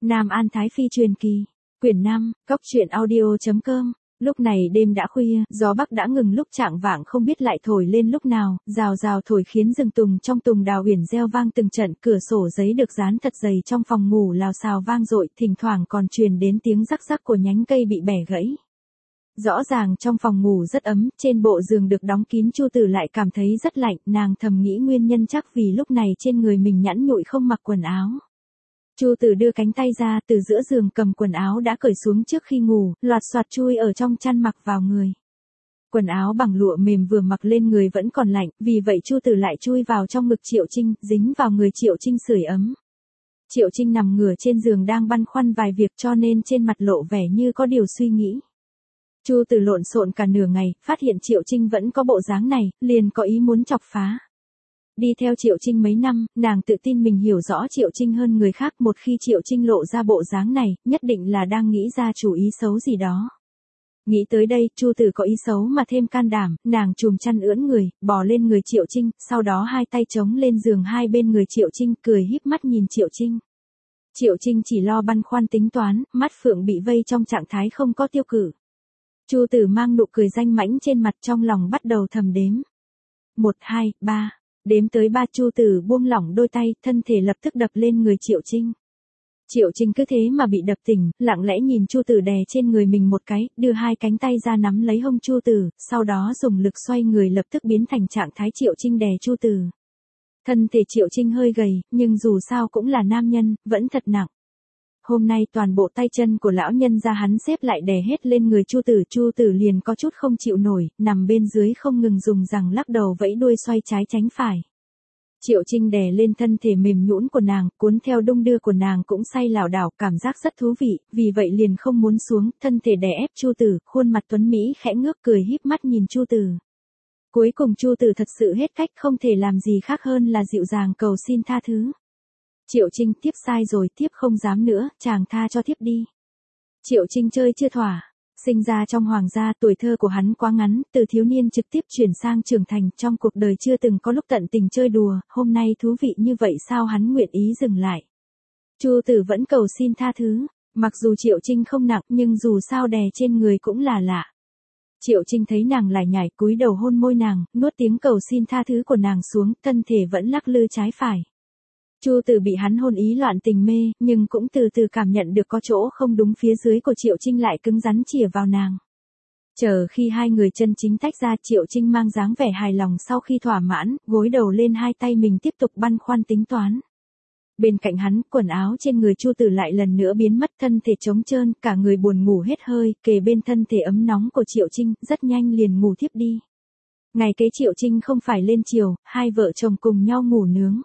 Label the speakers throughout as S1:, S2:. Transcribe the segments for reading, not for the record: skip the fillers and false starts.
S1: Nam An Thái Phi truyền kỳ. Quyển 5, Cốc truyện audio.com. Lúc này đêm đã khuya, gió bắc đã ngừng lúc chạng vạng không biết lại thổi lên lúc nào, rào rào thổi khiến rừng tùng trong tùng đào uyển reo vang từng trận, cửa sổ giấy được dán thật dày trong phòng ngủ lào xào vang dội, thỉnh thoảng còn truyền đến tiếng rắc rắc của nhánh cây bị bẻ gãy. Rõ ràng trong phòng ngủ rất ấm, trên bộ giường được đóng kín Chu Tử lại cảm thấy rất lạnh, nàng thầm nghĩ nguyên nhân chắc vì lúc này trên người mình nhẵn nhụi không mặc quần áo. Chu Tử đưa cánh tay ra từ giữa giường cầm quần áo đã cởi xuống trước khi ngủ, loạt soạt chui ở trong chăn mặc vào người. Quần áo bằng lụa mềm vừa mặc lên người vẫn còn lạnh, vì vậy Chu Tử lại chui vào trong ngực Triệu Trinh, dính vào người Triệu Trinh sưởi ấm. Triệu Trinh nằm ngửa trên giường đang băn khoăn vài việc cho nên trên mặt lộ vẻ như có điều suy nghĩ. Chu Tử lộn xộn cả nửa ngày, phát hiện Triệu Trinh vẫn có bộ dáng này, liền có ý muốn chọc phá. Đi theo Triệu Trinh mấy năm, nàng tự tin mình hiểu rõ Triệu Trinh hơn người khác, một khi Triệu Trinh lộ ra bộ dáng này, nhất định là đang nghĩ ra chủ ý xấu gì đó. Nghĩ tới đây, Chu Tử có ý xấu mà thêm can đảm, nàng chùm chăn ưỡn người, bò lên người Triệu Trinh, sau đó hai tay chống lên giường hai bên người Triệu Trinh, cười híp mắt nhìn Triệu Trinh. Triệu Trinh chỉ lo băn khoăn tính toán, mắt phượng bị vây trong trạng thái không có tiêu cử. Chu Tử mang nụ cười danh mãnh trên mặt, trong lòng bắt đầu thầm đếm. 1, 2, 3. Đếm tới 3 Chu Tử buông lỏng đôi tay, thân thể lập tức đập lên người Triệu Trinh. Triệu Trinh cứ thế mà bị đập tỉnh, lặng lẽ nhìn Chu Tử đè trên người mình một cái, đưa hai cánh tay ra nắm lấy hông Chu Tử, sau đó dùng lực xoay người lập tức biến thành trạng thái Triệu Trinh đè Chu Tử. Thân thể Triệu Trinh hơi gầy, nhưng dù sao cũng là nam nhân, vẫn thật nặng. Hôm nay toàn bộ tay chân của lão nhân ra hắn xếp lại đè hết lên người Chu Tử liền có chút không chịu nổi, nằm bên dưới không ngừng dùng rằng lắc đầu vẫy đuôi xoay trái tránh phải. Triệu Trinh đè lên thân thể mềm nhũn của nàng, cuốn theo đung đưa của nàng cũng say lảo đảo, cảm giác rất thú vị, vì vậy liền không muốn xuống, thân thể đè ép Chu Tử, khuôn mặt tuấn mỹ khẽ ngước cười híp mắt nhìn Chu Tử. Cuối cùng Chu Tử thật sự hết cách, không thể làm gì khác hơn là dịu dàng cầu xin tha thứ. Triệu Trinh, tiếp sai rồi, tiếp không dám nữa, chàng tha cho tiếp đi. Triệu Trinh chơi chưa thỏa, sinh ra trong hoàng gia, tuổi thơ của hắn quá ngắn, từ thiếu niên trực tiếp chuyển sang trưởng thành, trong cuộc đời chưa từng có lúc tận tình chơi đùa, hôm nay thú vị như vậy sao hắn nguyện ý dừng lại. Chu Tử vẫn cầu xin tha thứ, mặc dù Triệu Trinh không nặng nhưng dù sao đè trên người cũng là lạ. Triệu Trinh thấy nàng lải nhải cúi đầu hôn môi nàng, nuốt tiếng cầu xin tha thứ của nàng xuống, thân thể vẫn lắc lư trái phải. Chu Tử bị hắn hôn ý loạn tình mê, nhưng cũng từ từ cảm nhận được có chỗ không đúng, phía dưới của Triệu Trinh lại cứng rắn chìa vào nàng. Chờ khi hai người chân chính tách ra, Triệu Trinh mang dáng vẻ hài lòng sau khi thỏa mãn, gối đầu lên hai tay mình tiếp tục băn khoăn tính toán. Bên cạnh hắn, quần áo trên người Chu Tử lại lần nữa biến mất, thân thể trống trơn, cả người buồn ngủ hết hơi, kề bên thân thể ấm nóng của Triệu Trinh, rất nhanh liền ngủ thiếp đi. Ngày kế Triệu Trinh không phải lên chiều, hai vợ chồng cùng nhau ngủ nướng.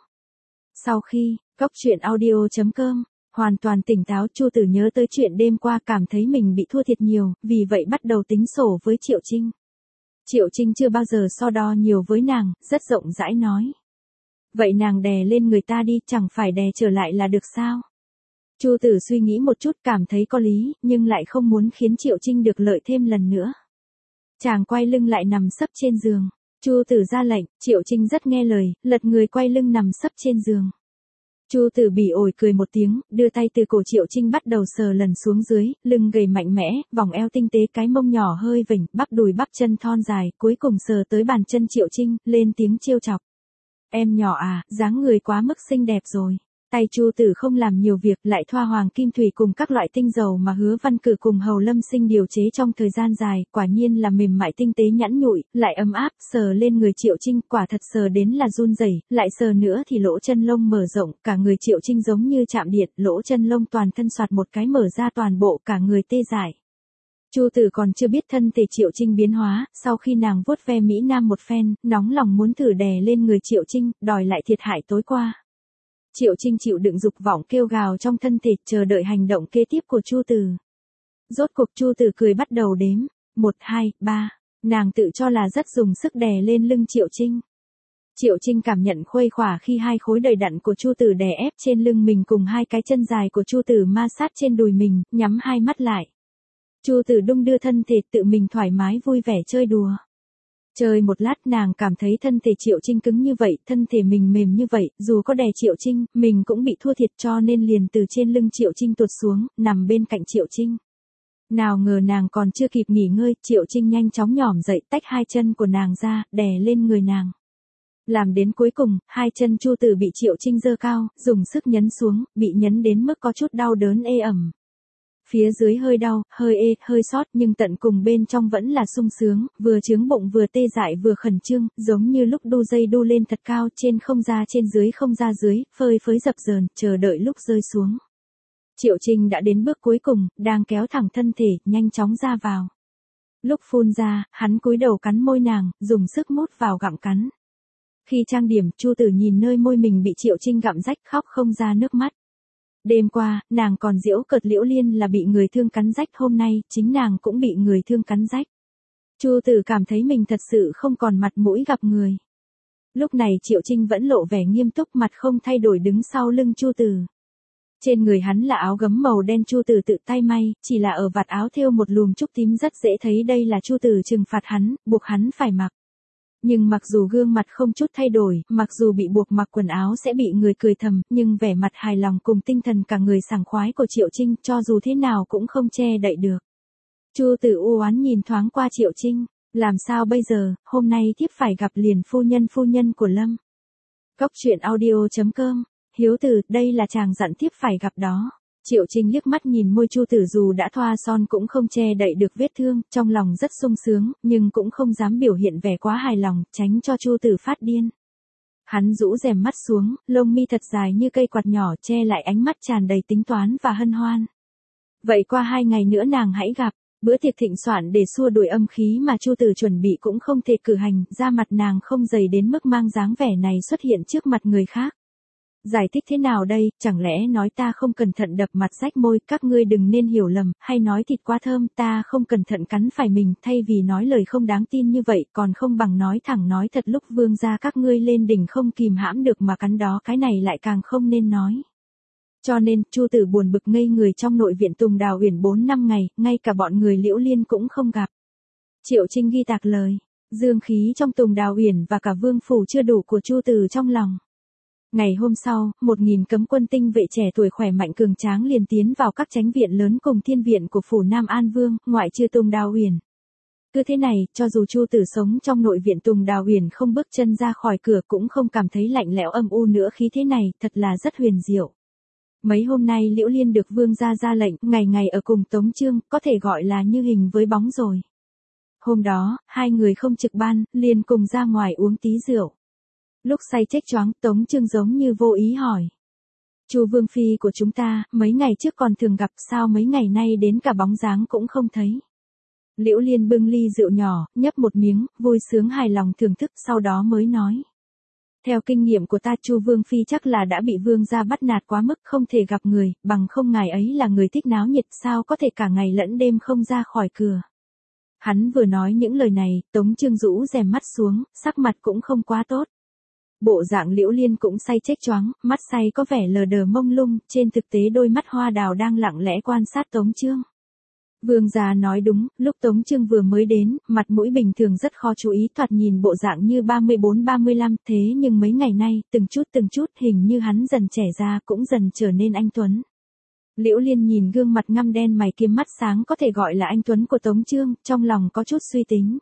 S1: Sau khi, Cốc truyện audio.com, hoàn toàn tỉnh táo, Chu Tử nhớ tới chuyện đêm qua, cảm thấy mình bị thua thiệt nhiều, vì vậy bắt đầu tính sổ với Triệu Trinh. Triệu Trinh chưa bao giờ so đo nhiều với nàng, rất rộng rãi nói. Vậy nàng đè lên người ta đi, chẳng phải đè trở lại là được sao? Chu Tử suy nghĩ một chút, cảm thấy có lý, nhưng lại không muốn khiến Triệu Trinh được lợi thêm lần nữa. Chàng quay lưng lại nằm sấp trên giường. Chu Tử ra lệnh, Triệu Trinh rất nghe lời, lật người quay lưng nằm sấp trên giường. Chu Tử bỉ ổi cười một tiếng, đưa tay từ cổ Triệu Trinh bắt đầu sờ lần xuống dưới, lưng gầy mạnh mẽ, vòng eo tinh tế, cái mông nhỏ hơi vểnh, bắp đùi bắp chân thon dài, cuối cùng sờ tới bàn chân Triệu Trinh, lên tiếng trêu chọc. Em nhỏ à, dáng người quá mức xinh đẹp rồi. Tay Chu Tử không làm nhiều việc, lại thoa hoàng kim thủy cùng các loại tinh dầu mà Hứa Văn Cử cùng Hầu Lâm Sinh điều chế trong thời gian dài, quả nhiên là mềm mại tinh tế nhẵn nhụi, lại ấm áp, sờ lên người Triệu Trinh, quả thật sờ đến là run rẩy, lại sờ nữa thì lỗ chân lông mở rộng, cả người Triệu Trinh giống như chạm điện, lỗ chân lông toàn thân soạt một cái mở ra, toàn bộ cả người tê dại. Chu Tử còn chưa biết thân thể Triệu Trinh biến hóa, sau khi nàng vuốt ve mỹ nam một phen, nóng lòng muốn thử đè lên người Triệu Trinh, đòi lại thiệt hại tối qua. Triệu Trinh chịu đựng dục vọng kêu gào trong thân thể, chờ đợi hành động kế tiếp của Chu Tử. Rốt cuộc Chu Tử cười bắt đầu đếm, 1, 2, 3, nàng tự cho là rất dùng sức đè lên lưng Triệu Trinh. Triệu Trinh cảm nhận khuây khỏa khi hai khối đầy đặn của Chu Tử đè ép trên lưng mình cùng hai cái chân dài của Chu Tử ma sát trên đùi mình, nhắm hai mắt lại. Chu Tử đung đưa thân thể tự mình thoải mái vui vẻ chơi đùa. Chơi một lát nàng cảm thấy thân thể Triệu Trinh cứng như vậy, thân thể mình mềm như vậy, dù có đè Triệu Trinh, mình cũng bị thua thiệt cho nên liền từ trên lưng Triệu Trinh tuột xuống, nằm bên cạnh Triệu Trinh. Nào ngờ nàng còn chưa kịp nghỉ ngơi, Triệu Trinh nhanh chóng nhỏm dậy tách hai chân của nàng ra, đè lên người nàng. Làm đến cuối cùng, hai chân Chu Tử bị Triệu Trinh giơ cao, dùng sức nhấn xuống, bị nhấn đến mức có chút đau đớn ê ẩm. Phía dưới hơi đau, hơi ê, hơi xót nhưng tận cùng bên trong vẫn là sung sướng, vừa chướng bụng vừa tê dại vừa khẩn trương, giống như lúc đu dây đu lên thật cao trên không ra trên dưới không ra dưới, phơi phới dập dờn, chờ đợi lúc rơi xuống. Triệu Trinh đã đến bước cuối cùng, đang kéo thẳng thân thể, nhanh chóng ra vào. Lúc phun ra, hắn cúi đầu cắn môi nàng, dùng sức mút vào gặm cắn. Khi trang điểm, Chu Tử nhìn nơi môi mình bị Triệu Trinh gặm rách khóc không ra nước mắt. Đêm qua, nàng còn giễu cợt Liễu Liên là bị người thương cắn rách, hôm nay, chính nàng cũng bị người thương cắn rách. Chu Tử cảm thấy mình thật sự không còn mặt mũi gặp người. Lúc này Triệu Trinh vẫn lộ vẻ nghiêm túc, mặt không thay đổi đứng sau lưng Chu Tử. Trên người hắn là áo gấm màu đen Chu Tử tự tay may, chỉ là ở vạt áo thêu một lùm trúc tím rất dễ thấy đây là Chu Tử trừng phạt hắn, buộc hắn phải mặc. Nhưng mặc dù gương mặt không chút thay đổi, mặc dù bị buộc mặc quần áo sẽ bị người cười thầm, nhưng vẻ mặt hài lòng cùng tinh thần cả người sảng khoái của Triệu Trinh cho dù thế nào cũng không che đậy được. Chu Tử u oán nhìn thoáng qua Triệu Trinh, làm sao bây giờ, hôm nay thiếp phải gặp liền phu nhân của Lâm. Cóc truyện audio.com, Hiếu Tử, đây là chàng dặn thiếp phải gặp đó. Triệu Trinh liếc mắt nhìn môi Chu Tử dù đã thoa son cũng không che đậy được vết thương, trong lòng rất sung sướng, nhưng cũng không dám biểu hiện vẻ quá hài lòng, tránh cho Chu Tử phát điên. Hắn rũ rèm mắt xuống, lông mi thật dài như cây quạt nhỏ che lại ánh mắt tràn đầy tính toán và hân hoan. Vậy qua 2 ngày nữa nàng hãy gặp, bữa tiệc thịnh soạn để xua đuổi âm khí mà Chu Tử chuẩn bị cũng không thể cử hành, da mặt nàng không dày đến mức mang dáng vẻ này xuất hiện trước mặt người khác. Giải thích thế nào đây, chẳng lẽ nói ta không cẩn thận đập mặt rách môi, các ngươi đừng nên hiểu lầm, hay nói thịt quá thơm, ta không cẩn thận cắn phải mình, thay vì nói lời không đáng tin như vậy, còn không bằng nói thẳng nói thật lúc vương gia các ngươi lên đỉnh không kìm hãm được mà cắn đó, cái này lại càng không nên nói. Cho nên, Chu Tử buồn bực ngây người trong nội viện Tùng Đào Uyển 4-5 ngày, ngay cả bọn người Liễu Liên cũng không gặp. Triệu Trinh ghi tạc lời, dương khí trong Tùng Đào Uyển và cả vương phủ chưa đủ của Chu Tử trong lòng. Ngày hôm sau, 1000 cấm quân tinh vệ trẻ tuổi khỏe mạnh cường tráng liền tiến vào các chánh viện lớn cùng thiên viện của phủ Nam An Vương, ngoại trừ Tùng Đào Uyển. Cứ thế này, cho dù Chu Tử sống trong nội viện Tùng Đào Uyển không bước chân ra khỏi cửa cũng không cảm thấy lạnh lẽo âm u nữa, khí thế này thật là rất huyền diệu. Mấy hôm nay Liễu Liên được vương gia ra lệnh, ngày ngày ở cùng Tống Chương, có thể gọi là như hình với bóng rồi. Hôm đó, hai người không trực ban, liền cùng ra ngoài uống tí rượu. Lúc say chếch choáng, Tống Chương giống như vô ý hỏi. Chu vương phi của chúng ta, mấy ngày trước còn thường gặp, sao mấy ngày nay đến cả bóng dáng cũng không thấy. Liễu Liên bưng ly rượu nhỏ, nhấp một miếng, vui sướng hài lòng thưởng thức, sau đó mới nói. Theo kinh nghiệm của ta, Chu vương phi chắc là đã bị vương gia bắt nạt quá mức, không thể gặp người, bằng không ngài ấy là người thích náo nhiệt, sao có thể cả ngày lẫn đêm không ra khỏi cửa. Hắn vừa nói những lời này, Tống Chương rũ rèm mắt xuống, sắc mặt cũng không quá tốt. Bộ dạng Liễu Liên cũng say chếch choáng, mắt say có vẻ lờ đờ mông lung, trên thực tế đôi mắt hoa đào đang lặng lẽ quan sát Tống Chương. Vương gia nói đúng, lúc Tống Chương vừa mới đến, mặt mũi bình thường rất khó chú ý, thoạt nhìn bộ dạng như 34-35, thế nhưng mấy ngày nay, từng chút hình như hắn dần trẻ ra cũng dần trở nên anh tuấn. Liễu Liên nhìn gương mặt ngăm đen mày kiếm mắt sáng có thể gọi là anh tuấn của Tống Chương, trong lòng có chút suy tính.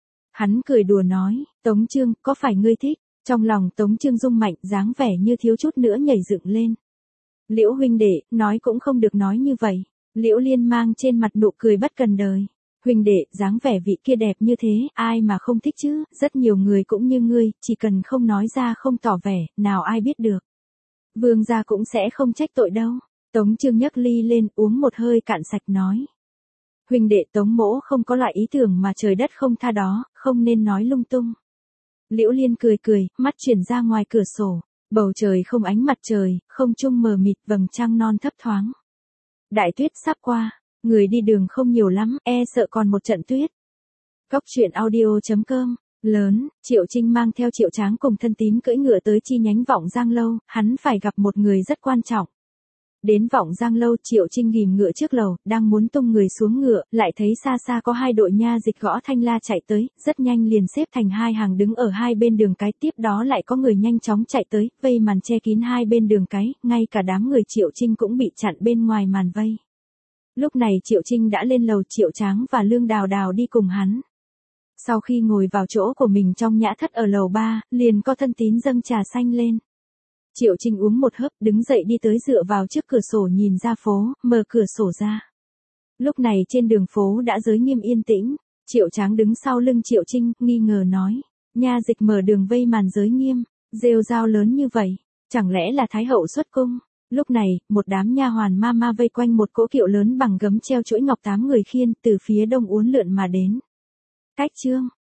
S1: Hắn cười đùa nói, Tống Chương, có phải ngươi thích? Trong lòng Tống Chương rung mạnh, dáng vẻ như thiếu chút nữa nhảy dựng lên. Liễu huynh đệ, nói cũng không được nói như vậy. Liễu Liên mang trên mặt nụ cười bất cần đời. Huynh đệ, dáng vẻ vị kia đẹp như thế, ai mà không thích chứ, rất nhiều người cũng như ngươi, chỉ cần không nói ra không tỏ vẻ, nào ai biết được. Vương gia cũng sẽ không trách tội đâu. Tống Chương nhấc ly lên, uống một hơi cạn sạch nói. Huynh đệ Tống mỗ không có loại ý tưởng mà trời đất không tha đó, không nên nói lung tung. Liễu Liên cười, mắt chuyển ra ngoài cửa sổ. Bầu trời không ánh mặt trời, không trung mờ mịt, vầng trăng non thấp thoáng. Đại tuyết sắp qua, người đi đường không nhiều lắm, e sợ còn một trận tuyết. Cóc truyện audio.com, lớn, Triệu Trinh mang theo Triệu Tráng cùng thân tín cưỡi ngựa tới chi nhánh Vọng Giang Lâu, hắn phải gặp một người rất quan trọng. Đến Vọng Giang lâu, Triệu Trinh ghim ngựa trước lầu, đang muốn tung người xuống ngựa, lại thấy xa xa có hai đội nha dịch gõ thanh la chạy tới, rất nhanh liền xếp thành hai hàng đứng ở hai bên đường cái, tiếp đó lại có người nhanh chóng chạy tới, vây màn che kín hai bên đường cái, ngay cả đám người Triệu Trinh cũng bị chặn bên ngoài màn vây. Lúc này Triệu Trinh đã lên lầu, Triệu Tráng và Lương Đào Đào đi cùng hắn. Sau khi ngồi vào chỗ của mình trong nhã thất ở lầu 3, liền có thân tín dâng trà xanh lên. Triệu Trinh uống một hớp, đứng dậy đi tới dựa vào trước cửa sổ nhìn ra phố, mở cửa sổ ra. Lúc này trên đường phố đã giới nghiêm yên tĩnh, Triệu Tráng đứng sau lưng Triệu Trinh, nghi ngờ nói, nha dịch mở đường vây màn giới nghiêm, rêu rao lớn như vậy, chẳng lẽ là Thái hậu xuất cung? Lúc này, một đám nha hoàn ma ma vây quanh một cỗ kiệu lớn bằng gấm treo chuỗi ngọc 8 người khiên, từ phía đông uốn lượn mà đến. Cách chương